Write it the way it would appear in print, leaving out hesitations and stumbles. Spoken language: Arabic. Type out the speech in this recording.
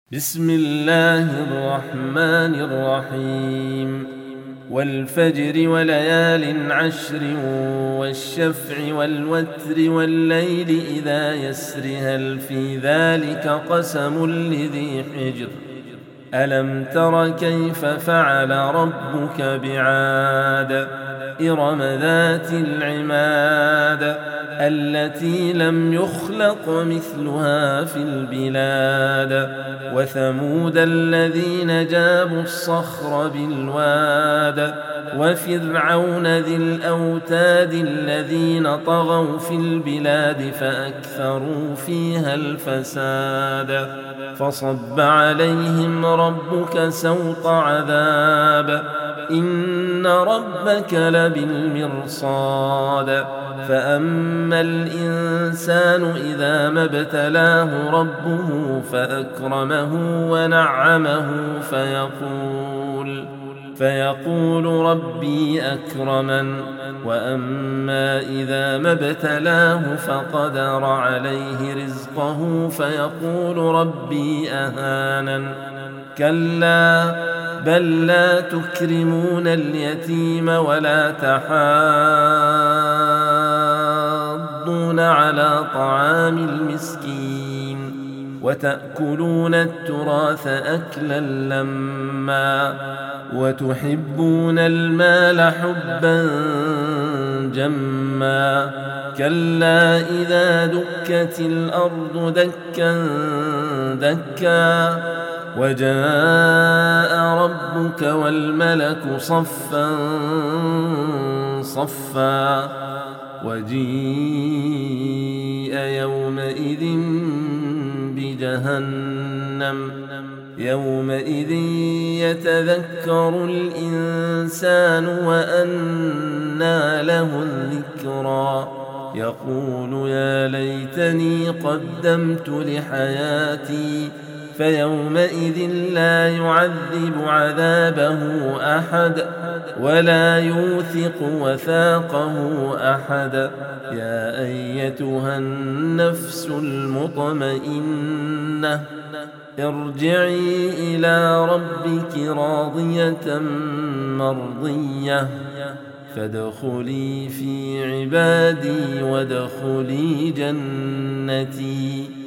بسم الله الرحمن الرحيم والفجر وليال عشر والشفع والوتر والليل إذا يسر هل في ذلك قسم لذي حجر ألم تر كيف فعل ربك بعاد إرم ذات العماد التي لم يخلق مثلها في البلاد وثمود الذين جابوا الصخر بالواد وفرعون ذي الأوتاد الذين طغوا في البلاد فأكثروا فيها الفساد فصب عليهم ربك سوط عذاب إن ربك لبالمرصاد فأما الإنسان إذا ما ابتلاه ربه فأكرمه ونعمه فيقول ربي أكرمن وأما إذا ما ابتلاه فقدر عليه رزقه فيقول ربي أهانن كلا بل لا تكرمون اليتيم ولا تحاضون على طعام المسكين وتأكلون التراث أكلا لما وتحبون المال حبا جما كلا إذا دكت الأرض دكا دكا وجاء ربك والملك صفا صفا وجيء يومئذ بجهنم يومئذ يتذكر الإنسان وأنى له الذكرى يقول يا ليتني قدمت لحياتي فيومئذ لا يعذب عذابه أحد ولا يوثق وثاقه أحد يا أيتها النفس المطمئنة ارجعي إلى ربك راضية مرضية فادخلي في عبادي وادخلي جنتي